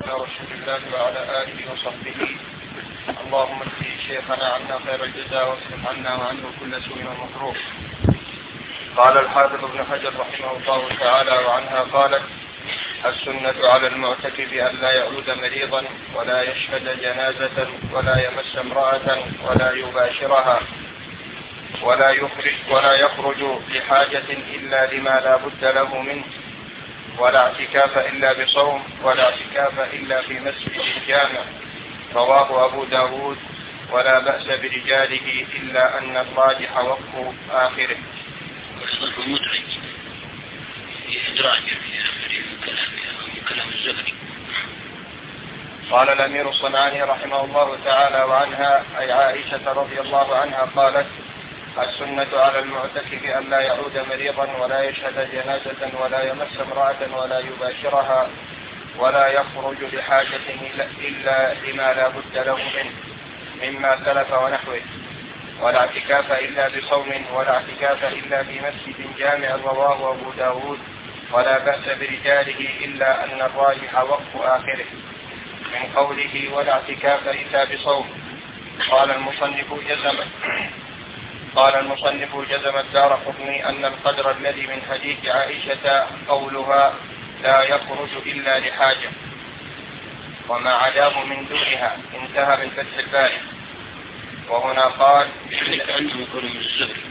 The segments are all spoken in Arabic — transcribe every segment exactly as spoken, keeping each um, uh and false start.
على رسول الله وعلى آله وصحبه. اللهم اجزي شيخنا عنا خير الجزاء واصرف عنا وعنه كل سوء ومكروه. قال الحافظ ابن حجر رحمه الله تعالى وعنها قالت: السنة على المعتكف أن لا يعود مريضا ولا يشهد جنازة ولا يمس امرأة ولا يباشرها ولا يخرج ولا يخرج لحاجة إلا لما لا بد له منه، ولا اعتكاف إلا بصوم، ولا اعتكاف إلا في مسجد الجامع. رواه أبو داود. ولا بأس برجاله إلا أن الراجح وقف آخره. مدرج في إدراج في آخر كلام الزهري. قال الأمير الصنعاني رحمه الله تعالى وعنها أي عائشة رضي الله عنها قالت: السنة على المعتكف أن لا يعود مريضا ولا يشهد جنازة ولا يمس امرأة ولا يباشرها ولا يخرج لحاجة إلا لما لا بد له منه مما سلف ونحوه، ولا اعتكاف إلا بصوم، ولا اعتكاف إلا في مسجد جامع. رواه أبو داود. ولا بأس برجاله إلا أن الراجح وقف آخره من قوله ولا اعتكاف إلا بصوم. قال المصنف جزم قال المصنف جزم الدارقطني أن القدر الذي من حديث عائشة قولها لا يخرج إلا لحاجة وما عداه من دونها انتهى من فتح الباري. وهنا قال يعني كأنه يكون من الزهري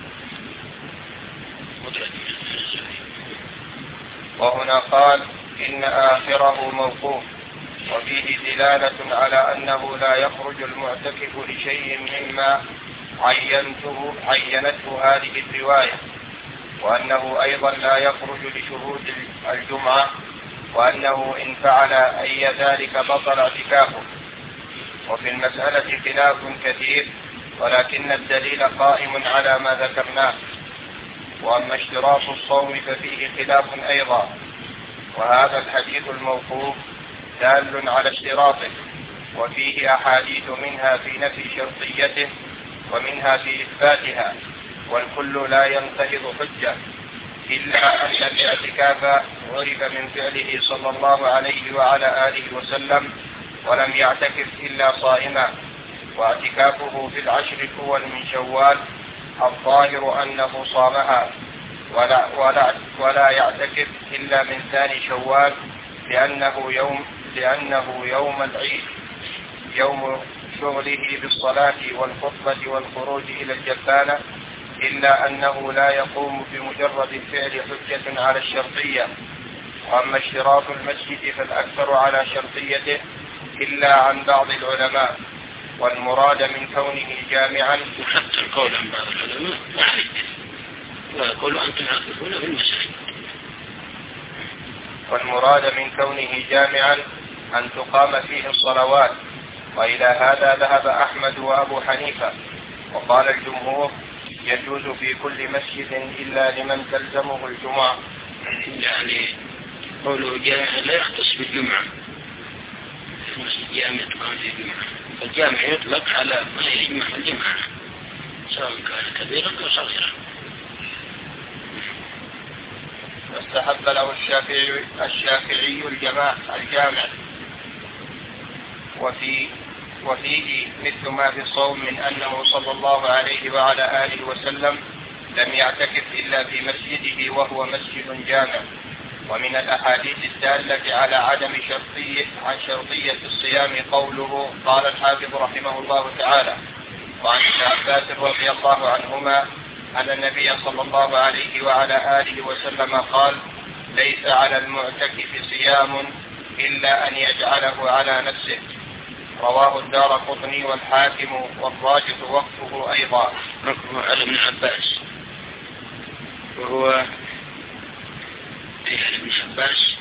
مدرج من الزهري. وهنا قال إن آخره موقوف، وفيه دلالة على أنه لا يخرج المعتكف لشيء مما عينته عينته هذه الرواية، وأنه أيضا لا يخرج لشهود الجمعة، وأنه إن فعل أي ذلك بطل اعتكافه. وفي المسألة خلاف كثير، ولكن الدليل قائم على ما ذكرناه. وأما اشتراط الصوم ففيه خلاف أيضا، وهذا الحديث الموقوف دال على اشتراطه، وفيه أحاديث منها في نفي شرطيته ومنها في إثباتها، والكل لا ينتهض حجة، إلا أن الاعتكاف عرف من فعله صلى الله عليه وعلى آله وسلم، ولم يعتكف إلا صائما، واعتكافه في العشر الأول من شوال الظاهر أنه صامها، ولا, ولا, ولا يعتكف إلا من ثاني شوال لأنه يوم, لأنه يوم العيد، يوم شغله بالصلاة والخطبة والخروج إلى الجبانة، إلا أنه لا يقوم بمجرد الفعل حجة على الشرطية. وأما اشتراط المسجد فالأكثر على شرطيته إلا عن بعض العلماء، والمراد من كونه جامعا. وحتى القول عن بعض العلماء ويقول أنتم عاكفون في المسجد. والمراد من كونه جامعا أن تقام فيه الصلوات، وإلى هذا ذهب أحمد وأبو حنيفة. وقال الجمهور يجوز في كل مسجد إلا لمن تلزمه الجمعة. يعني قوله جامع لا يختص بالجمعة، المسجد جامع تقام فيه الجمعة، فالجامع يطلق على ما يجمع الجمعة سواء كان كبيرا أو صغيرا. واستحب له الشافعي, الشافعي الجماع الجامع، وفي وفيه مثل ما في الصوم من أنه صلى الله عليه وعلى آله وسلم لم يعتكف إلا في مسجده وهو مسجد جامع. ومن الأحاديث الدالة على عدم شرطية عن شرطية الصيام قوله قال الحافظ رحمه الله تعالى: وعن ابن عباس رضي الله عنهما أن النبي صلى الله عليه وعلى آله وسلم قال: ليس على المعتكف صيام إلا أن يجعله على نفسه. رواه الدارقطني والحاكم، والراجح وقفه أيضا. ركبه على ابن عباس، وهو ابن عباس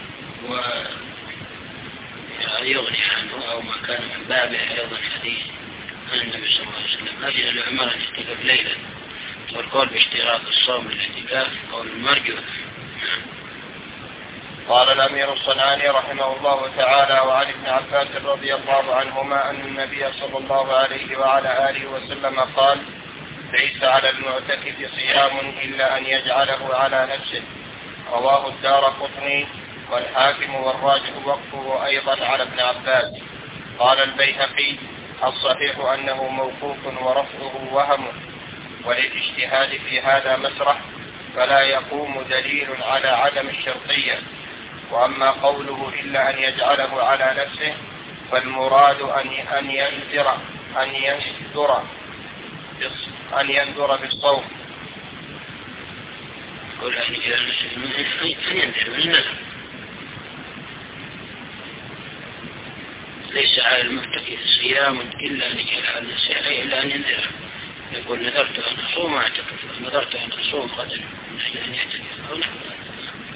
ويغني عنه أو ما كان من بابه أيضا حديث عن النبي صلى الله عليه وسلم أجل العمر أن يعتكف ليلا، والقول باشتراط الصوم للاعتكاف قول المرجو. قال الأمير الصنعاني رحمه الله تعالى: وعن ابن عباس رضي الله عنهما أن النبي صلى الله عليه وعلى آله وسلم قال: ليس على المعتكف صيام إلا أن يجعله على نفسه. رواه الدارقطني والحاكم والراجح وقفه أيضا على ابن عباس. قال البيهقي: الصحيح أنه موقوف ورفعه وهم، وللاجتهاد في هذا مسرح، فلا يقوم دليل على عدم الشرطية. وأما قوله إلا أن يجعله على نفسه فالمراد أن ينذر أن ينذر أن ينذر بالصوم. ليس على المعتكف صيام إلا أن يجعل على نفسه إلا أن ينذر، يقول نذرت أن أصوم واعتكف، نذرت أن أصوم غدا من أجل أن يعتكف أو نحو ذلك.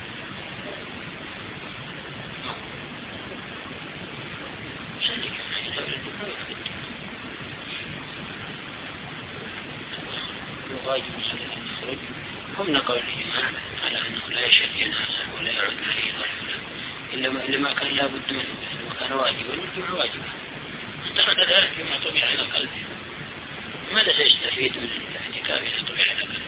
واجب عليه أن يخرج هم نقول الإمام على أنه لا يشهد جنازة ولا يعود مريضا إلا ما كان لا بد منه، إذا كان واجبا والجمع واجبا اعتقد ذلك بما طبع على قلبه. ماذا سيستفيد من الاعتكاف إذا طبع على قلبه؟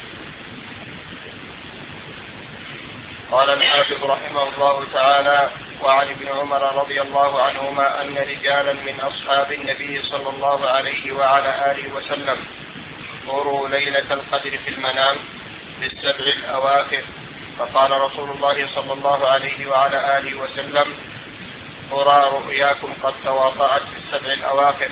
قال الحافظ رحمه الله تعالى: وعن ابن عمر رضي الله عنهما أن رجالا من أصحاب النبي صلى الله عليه وعلى آله وسلم أروا ليلة القدر في المنام في السبع الأواخر، فقال رسول الله صلى الله عليه وعلى آله وسلم: أرى رؤياكم قد تواطأت في السبع الأواخر.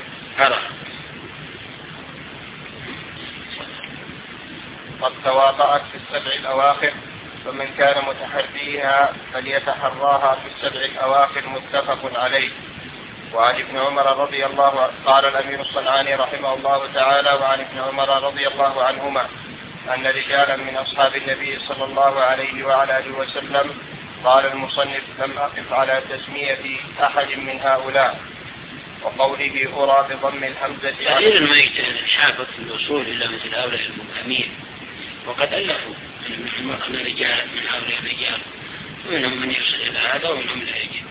قد تواطأت في السبع الأواخر، فمن كان متحريها فليتحراها في السبع الأواخر، متفق عليه. وعن ابن عمر رضي الله قال الأمير الصنعاني رحمه الله تعالى: وعن ابن عمر رضي الله عنهما أن رجالا من أصحاب النبي صلى الله عليه وعلى آله وسلم. قال المصنف: لم أقف على تسمية أحد من هؤلاء. وقوله أرى بضم الحمزة كثيرا ما يجتهد الحافظ في الوصول إلى مثل هؤلاء المبهمين، وقد ألفوا أن رجال من هؤلاء الرجال، ومنهم من يصل إلى هذا ومنهم لا يجد.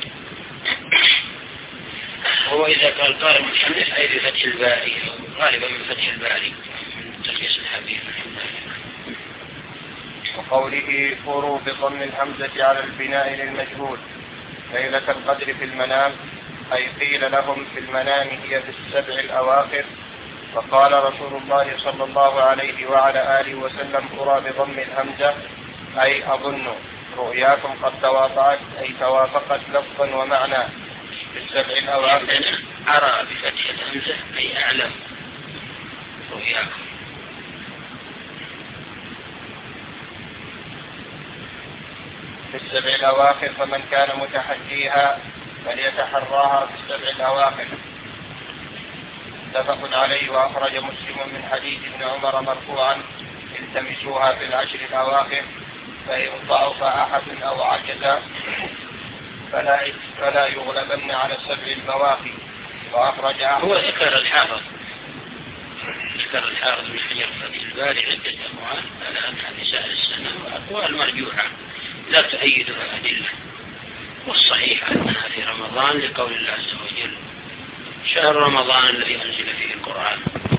هو إذا قال قال متحدث أي بفتح الباري، غالبا من فتح الباري من تلخيص الحبيب. وقوله أروا بضم الحمزة على البناء للمجهول ليلة القدر في المنام، أي قيل لهم في المنام هي في السبع الأواخر، فقال رسول الله صلى الله عليه وعلى آله وسلم: أرى بضم الهمزة أي أظن رؤياكم قد تواطأت، أي توافقت لفظا ومعنى في السبع الأواخر. أرى بفتح الهمزة أي أعلم رؤياكم. في السبع الأواخر، فمن كان متحديها فليتحراها في السبع الأواخر، متفق عليه. وأخرج مسلم من حديث ابن عمر مرفوعا: التمسوها في العشر الأواخر، فإن ضعف أحد أو عجز فلا فلا يغلبن على السبع البواقي. وأخرج هو ذكر الحافظ ذكر الحافظ من حجر فتح الباري عدة أموال على أنها نساء السنة، وأقوال مرجوحة لا تؤيدها أدلة، والصحيح أنها في رمضان لقول الله عز وجل: شهر رمضان الذي أنزل فيه القرآن.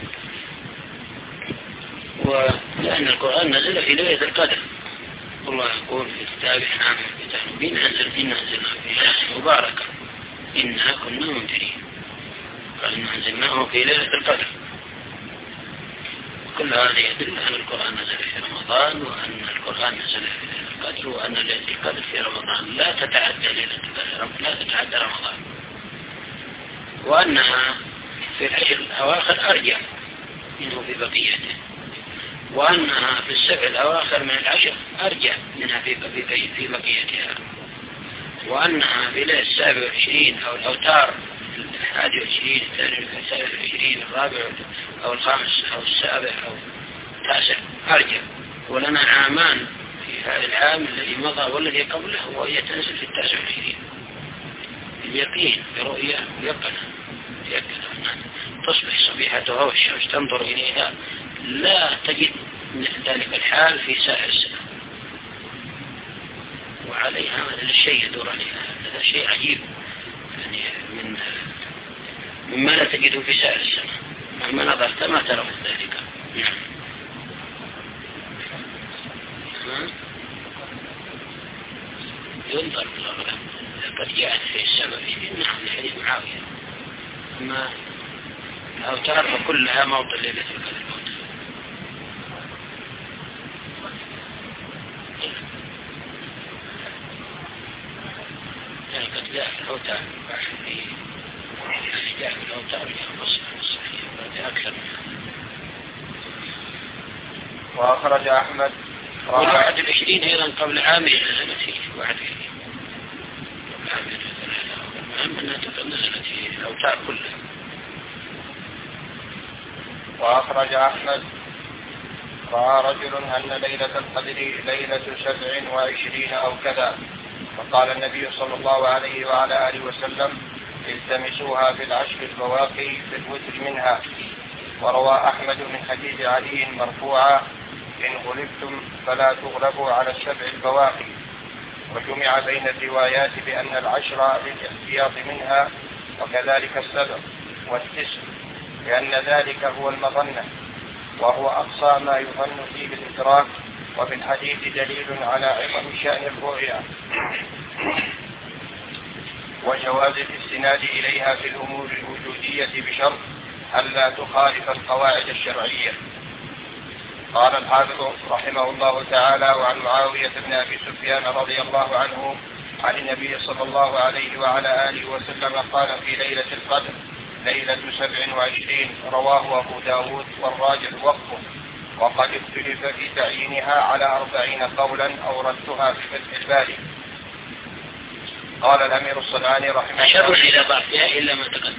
ولأن القرآن نزل في ليلة القدر، الله يقول في كتابه حامل كتاب مبين أنزل إنا أنزلنا في ليلة مباركة إنا كنا منذرين، قال إنا أنزلناه في ليلة القدر. كل هذا يدل أن القرآن نزل في رمضان، وأن القرآن نزل في ليلة القدر، وأن ليلة القدر في رمضان لا تتعدى ليلة القدر، لا تتعدى رمضان، وأنها في العشر الأواخر أرجع منه في بقيته، وأنها في السبع الأواخر من العشر أرجع منها في في بقيتها، وأنها في ليلة السابع والعشرين أو الأوتار الحادي والعشرين الثاني والسابع والعشرين الرابع أو الخامس أو السابع أو التاسع أرجع. ولنا عامان في هذا العام الذي مضى والذي قبله، وهي تنزل في التاسع والعشرين اليقين برؤية يقنة يقنة تصبح صبيحتها والشمس تنظر إليها، لا تجد ذلك الحال في سائر السنة، وعليها هذا الشيء يدور عليها. هذا شيء عجيب يعني من مما لا تجده في سائر السنة، مهما نظرت ما ترى ذلك. نعم. ينظر في الأغلب قد جاءت في السبب نعم لحديث معاوية، أما الأوتار فكلها موطن ليلة القدر. يعني قد جاء في الأوتار يعني جاء في الأوتار الصحيح أكثر منها. وأخرج أحمد والواحد العشرين أيضا قبل عامه نزلت فيه واحد العشرين قبل عامه المهم أنها نزلت فيه الأوتار كلها. وأخرج أحمد رأى رجل أن ليلة القدر ليلة سبع وعشرين أو كذا، فقال النبي صلى الله عليه وعلى آله وسلم التمسوها في العشر البواقي في الوتر منها. وروى أحمد من حديث علي مرفوعا إن غلبتم فلا تغلبوا على السبع البواقي. وجمع بين الروايات بأن العشر للاحتياط منها وكذلك السبع والتسع، لأن ذلك هو المظنة وهو أقصى ما يظن فيه بالإدراك. وفي الحديث دليل على عظم شأن الرؤيا وجواز الاستناد إليها في الأمور الوجودية بشرط ألا تخالف القواعد الشرعية. قال الحافظ رحمه الله تعالى: وعن معاوية بن أبي سفيان رضي الله عنه عن النبي صلى الله عليه وعلى آله وسلم قال في ليلة القدر ليلة سبع وعشرين، رواه أبو داود والراجح وقفه، وقد اختلف في تعيينها على أربعين قولا أوردتها في فتح الباري. قال الأمير الصنعاني رحمه الله إلى ضعفها إلا ما تقدم.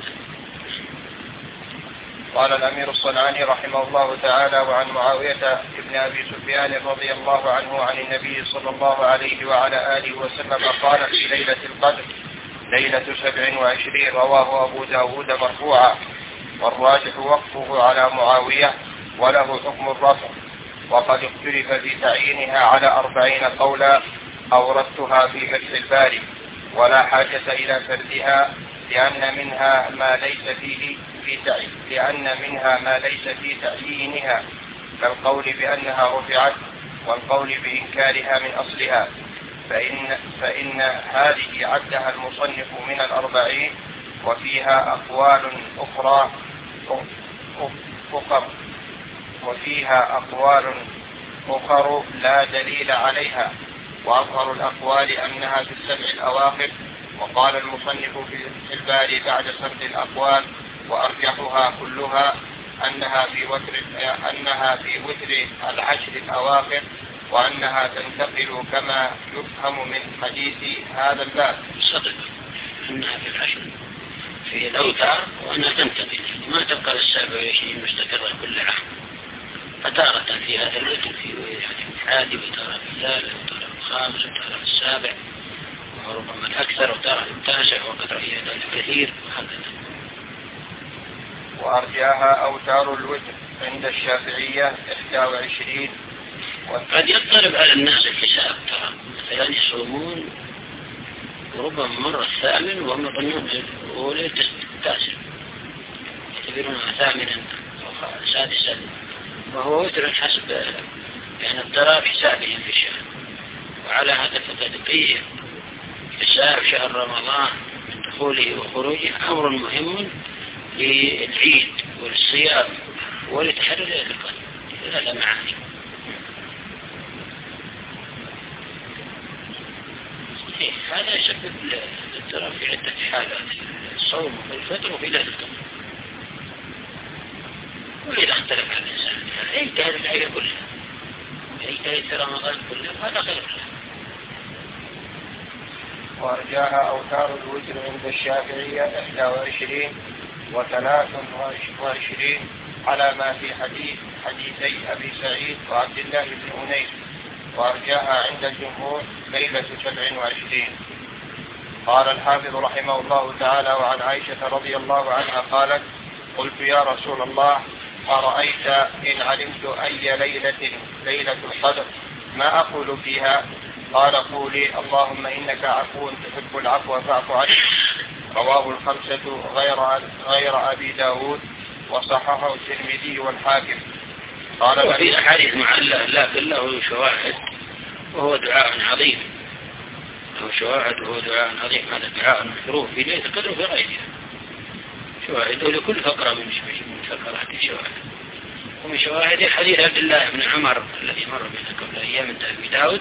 قال الأمير الصنعاني رحمه الله تعالى: وعن معاوية بن أبي سفيان رضي الله عنه عن النبي صلى الله عليه وعلى آله وسلم قال في ليلة القدر ليلة سبع وعشرين، رواه أبو داود مرفوعا، والراجح وقفه على معاوية وله حكم الرفع. وقد اختلف في تعيينها على أربعين قولا أوردتها في فتح الباري، ولا حاجة إلى سردها لأن منها ما ليس فيه في تعيين لأن منها ما ليس في تعيينها كالقول بأنها رفعت والقول بإنكارها من أصلها، فإن, فإن هذه عدها المصنف من الأربعين، وفيها أقوال أخرى أخر وفيها أقوال أخر لا دليل عليها، وأظهر الأقوال أنها في السبع الأواخر. وقال المصنف في الباري بعد سرد الأقوال: وأرجحها كلها أنها في وتر أنها في وتر العشر الأواخر، وأنها تنتقل كما يفهم من حديث هذا الباب. صدق أنها في العشر في الأوتار، وأنها تنتقل ما تبقى السابع وعشرين مستقرة كل عام، فتارة في هذا الوتر في عادي، وتارة في الثالث، وتارة في الخامس، وتارة في السابع، وربما الأكثر، وتارة في التاسع، وقد رأي ذلك كثير وهكذا. وأرجاها أوتار الوتر عند الشافعية إحدى وعشرين. قد يضطرب على الناس الحساب، ترى مثلا يصومون وربما مر الثامن وهم يظنون أولى التاسع يعتبرونها ثامنا أو سادسا، وهو وتر حسب يعني اضطراب حسابهم في الشهر. وعلى هذا فتدقيق حساب شهر رمضان من دخوله وخروجه أمر مهم للعيد والصيام ولتحرر القلب. هذا معاني. هذا يسبب الاضطراب في عدة حالات: الصوم والفطر وفي ليلة القدر. وإذا اختلف على الإنسان يجتهد الحياة كلها، يجتهد في رمضان كله، هذا خير له. وأرجاها أوتار الوتر عند الشافعية إحدى وعشرين وثلاث وعشرين على ما في حديث حديثي أبي سعيد وعبد الله بن أنيس. وأرجاها عند الجمهور ليلة سبع وعشرين. قال الحافظ رحمه الله تعالى: وعن عائشة رضي الله عنها قالت: قلت يا رسول الله أرأيت إن علمت أي ليلة ليلة القدر ما أقول فيها؟ قال: قولي اللهم إنك عفو تحب العفو فاعف عني. رواه الخمسة غير غير أبي داود، وصححه الترمذي والحاكم. قال وفي أحاديث معلّة لكن له شواهد، وهو دعاء عظيم له شواهد وهو دعاء عظيم. هذا دعاء مشروع في ليلة القدر وفي غيرها شواهد، ولكل فقرة من فقرات الشواهد. ومن شواهد حديث عبد الله بن عمر الذي مر بنا قبل أيام من أبي داود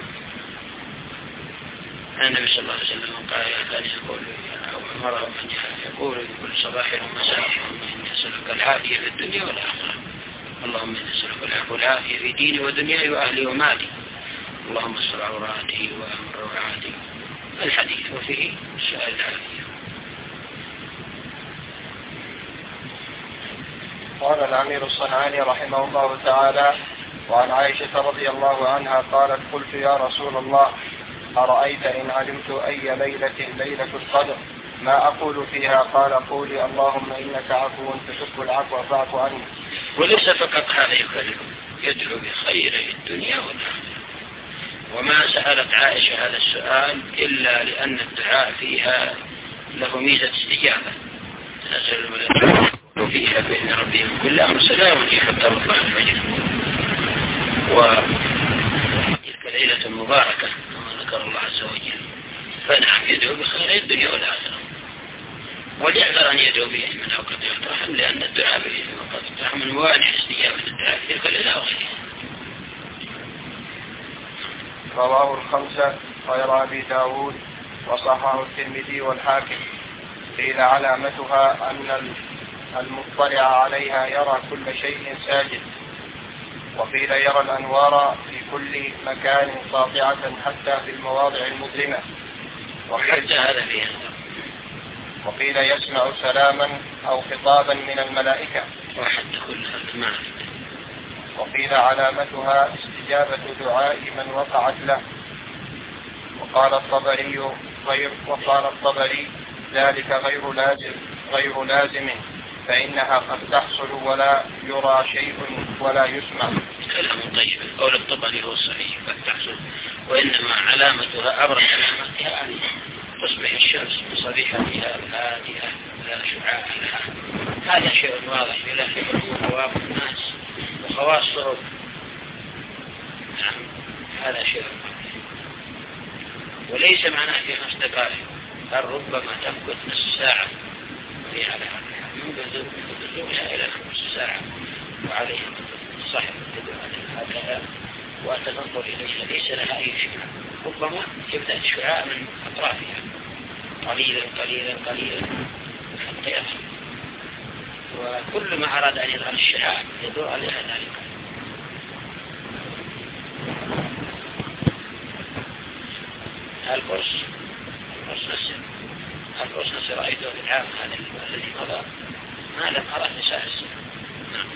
أن النبي صلى الله عليه وسلم قال كان يقول أو أمره من يقول كل صباح ومساء اللهم إني أسألك العافية في الدنيا والآخرة، اللهم إني أسألك العفو والعافية في ديني ودنياي وأهلي ومالي، اللهم استر عوراتي وأمر روعاتي. الحديث وفيه سؤال العافية. قال الأمير الصنعاني رحمه الله تعالى: وعن عائشة رضي الله عنها قالت: قلت يا رسول الله أرأيت إن علمت أي ليلة ليلة القدر ما أقول فيها؟ قال: قولي اللهم إنك عفو تحب العفو فاعف عني. وليس فقط هذا يكلم، يدعو بخير الدنيا والآخرة. وما سألت عائشة هذا السؤال إلا لأن الدعاء فيها له ميزة استجابة، تنزل الملائكة فيها بإذن ربهم كل أمر سلام حتى مطلع الفجر. وتلك ليلة مباركة كما ذكر الله عز وجل، فنعم يدعو بخير الدنيا والآخرة. وليعذر أن يدعو به من أوقات الرحم، لأن الدعاء به من أوقات الرحم من موانع استجابة الدعاء في تلك الليلة وغيرها. رواه الخمسة غير أبي داود وصححه الترمذي والحاكم. قيل علامتها أن المطلع عليها يرى كل شيء ساجد، وقيل يرى الأنوار في كل مكان ساطعة حتى في المواضع المظلمة، وحتى هذا فيها. وقيل يسمع سلاما أو خطابا من الملائكة، وحتى كلها المعنى. وقيل علامتها استجابة دعاء من وقعت له. وقال الطبري غير وقال الطبري ذلك غير لازم غير لازم فإنها قد تحصل ولا يرى شيء ولا يسمع. كلام طيب. قول الطبري هو الصحيح قد تحصل، وإنما علامتها أبرز علامتها أن تصبح الشمس بصبيحتها هادئة لا شعاع لها. هذا شيء واضح بلا خبر ومواقف الناس وخواصهم. نعم هذا شيء واضح، وليس معناه في خمس دقائق، بل ربما تمكث نصف ساعة وهي على هذا من بزوغها إلى خمس ساعة، وعليه صاحب التدعو هكذا وتنظر إليها ليس لها أي شعاع، ربما يبدأ الشعاع من أطرافها قليلا قليلا قليلا حتى يصل، وكل ما أراد أن يظهر الشعاع يدور عليها ذلك. القرص القرص نسر القرص نسر رأيته في العام هذا الذي مضى ما لم أرى نساء السنة. نعم.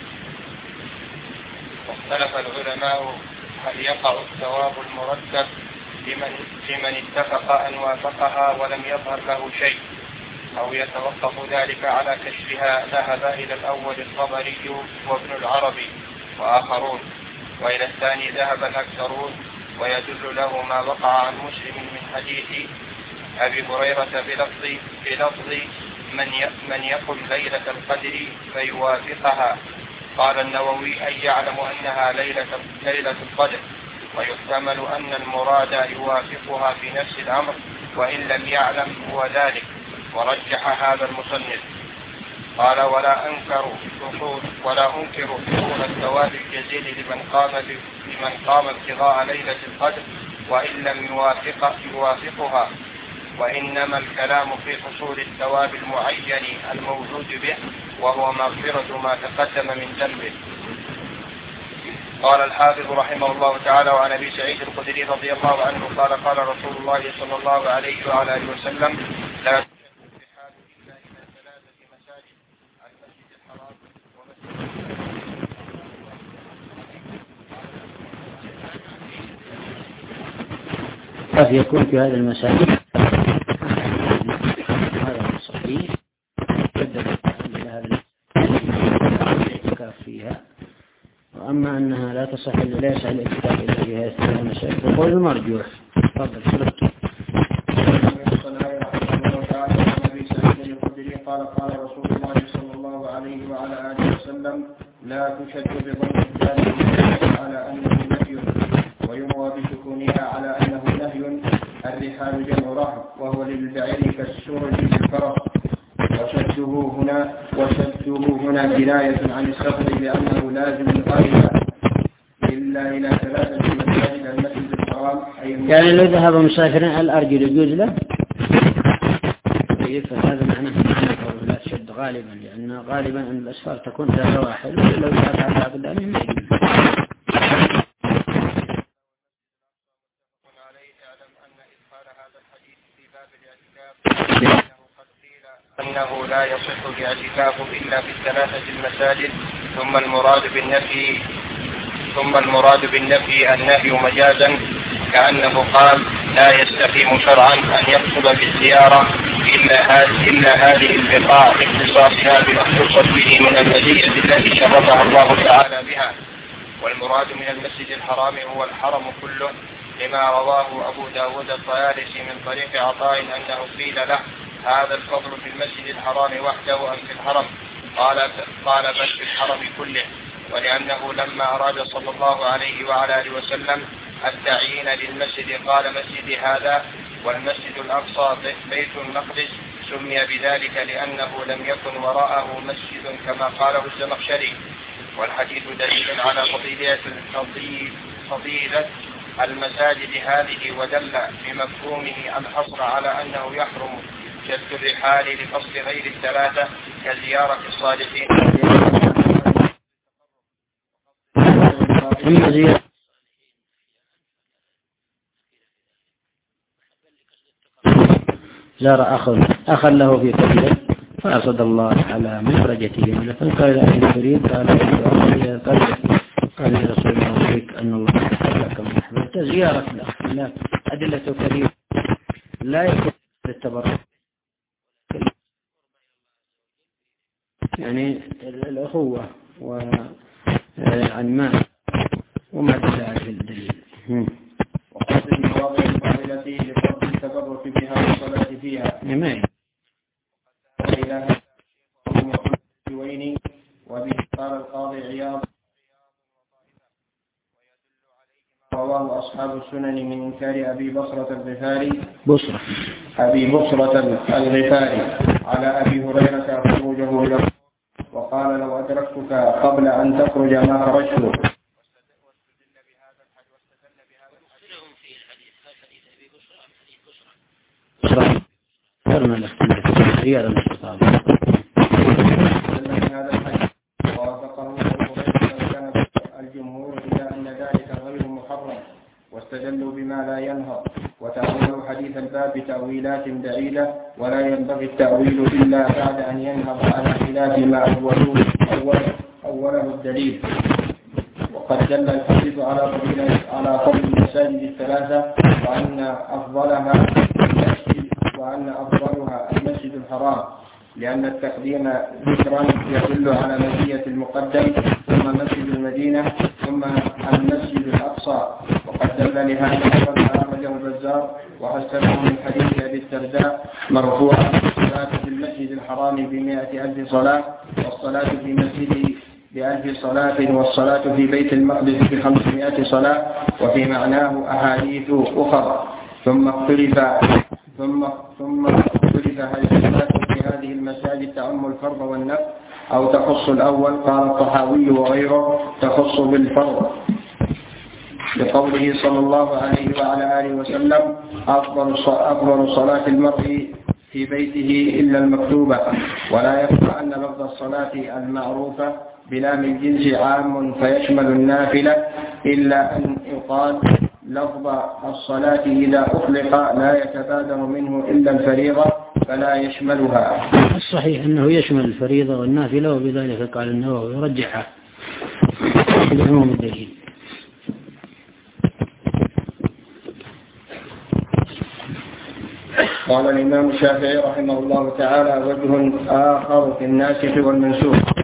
واختلف العلماء هل يقع الثواب المرتب لمن, لمن اتفق أن وافقها ولم يظهر له شيء، أو يتوقف ذلك على كشفها. ذهب إلى الأول الطبري وابن العربي وآخرون، وإلى الثاني ذهب الأكثرون، ويدل له ما وقع عن مسلم من حديث أبي هريرة بلفظ, بلفظ من, من يقل ليلة القدر فيوافقها. قال النووي أي يعلم أنها ليلة, ليلة القدر، ويحتمل أن المراد يوافقها في نفس الأمر وإن لم يعلم هو ذلك، ورجح هذا المصنف. قال ولا أنكر حصول ولا أنكر حصول الثواب الجزيل لمن قام لمن قام ابتغاء ليلة القدر وإن لم يوافق يوافقها، وإنما الكلام في حصول الثواب المعين الموجود به، وهو مغفرة ما تقدم من ذنبه. قال الحافظ رحمه الله تعالى: وعن أبي سعيد الخدري رضي الله عنه قال قال رسول الله صلى الله عليه وعلى آله وسلم: لا تشد الرحال إلا إلى ثلاثة مساجد: المسجد الحرام ومسجد يكون في هذا المساجد هذا صحيح جدد لهذا الاعتكاف فيها. وأما أنها لا تصح إلا لا يسعى الاعتكاف إلا في هذه الثلاث مساجد فقول المرجوح. تفضل. قال قال رسول الله صلى الله عليه وعلى آله وسلم: لا تشد بضم الثاني على أنه نهي، ويروى بسكونها على أنه نهي، الرحال جمع رحل وهو للبعير كالسرج بالفرس، وشده هنا وشده هنا كناية عن السفر لأنه لازم غالبا إلا إلى ثلاثة مساجد المسجد الحرام. يعني لو ذهب مسافرا الأرجل يجوز له؟ فهذا معناه معنى لا تشد غالبا، لأن غالبا أن الأسفار تكون ذات واحد، ولو ذهب على أقدامه ما يجوز. أنه لا يصح الاعتكاف إلا في الثلاثة المساجد، ثم المراد بالنفي ثم المراد بالنفي النهي مجازا، كأنه قال لا يستقيم شرعا أن يقصد بالزيارة إلا هذه إلا هذه البقاع اختصاصها بما اختصت به من المزية التي شرفها الله تعالى بها. والمراد من المسجد الحرام هو الحرم كله، لما رواه أبو داود الطيالسي من طريق عطاء أنه قيل له هذا الفضل في المسجد الحرام وحده أم في الحرم؟ قال قال بل في الحرم كله، ولأنه لما أراد صلى الله عليه وعلى آله وسلم التعيين للمسجد قال مسجد هذا، والمسجد الأقصى بيت المقدس سمي بذلك لأنه لم يكن وراءه مسجد كما قاله الزمخشري. والحديث دليل على فضيلة فضيلة المساجد هذه، ودل بمفهومه الحصر على أنه يحرم شد الرحال لقصد غير الثلاثة كزيارة الصالحين. زار أخا أخا له في قبله فأصد الله على مخرجته، فقال له أين تريد؟ قال إلى قلبه. قال يا رسول الله عليك أن الله لك من أحببت زيارة الأخ. لا أدلة كثيرة لا يكون للتبرك، يعني الأخوة وعن ما وما دل عليه الدليل. وقصد المواضع الفاضلة لفضل التبرك بها والصلاة فيها. نعم. إله وين وبه قال القاضي عياض رواه أصحاب السنن من إنكار أبي بصرة الغفاري بصرة أبي بصرة الغفاري على أبي هريرة خروجه إلى، وقال لو أدركتك قبل أن تخرج ما خرجت. بصرة كرم الاختلاف زيادة الاستطاعة. هذا الحديث ووافقه كان الجمهور إلى أن ذلك غير محرم، واستدلوا بما لا ينهض، وتأولوا حديث الباب تأويلات بعيدة، ولا ينبغي التأويل إلا بعد أن ينهض على خلاف ما أوله أول أوله الدليل. وقد دل الحديث على فضل على فضل المساجد الثلاثة، وأن أفضلها المسجد وأن أفضلها المسجد الحرام، لأن التقديم ذكرا يدل على مزية المقدم، ثم مسجد المدينة، ثم المسجد الأقصى. وقد دل لهذا الأمر أخرجه البزار وحسنه من حديث أبي الدرداء مرفوعا: الصلاة في المسجد الحرام بمائة ألف صلاة، والصلاة في مسجده بألف صلاة، والصلاة في بيت المقدس بخمسمائة صلاة. وفي معناه أحاديث أخرى. ثم اختلف ثم ثم اختلف هل الصلاة في هذه المساجد تعم الفرض والنفل أو تخص الأول؟ قال الطحاوي وغيره تخص بالفرض، لقوله صلى الله عليه وعلى آله وسلم: أفضل أفضل صلاة المرء في بيته إلا المكتوبة. ولا يخفى أن لفظ الصلاة المعروفة بلام الجنس عام فيشمل النافلة، إلا أن يقال لفظ الصلاة إذا أطلق لا يتبادر منه إلا الفريضة فلا يشملها. الصحيح أنه يشمل الفريضة والنافلة، وبذلك قال النووي يرجحها لعموم الدليل. قال الإمام الشافعي رحمه الله تعالى: وجه آخر في الناسخ والمنسوخ.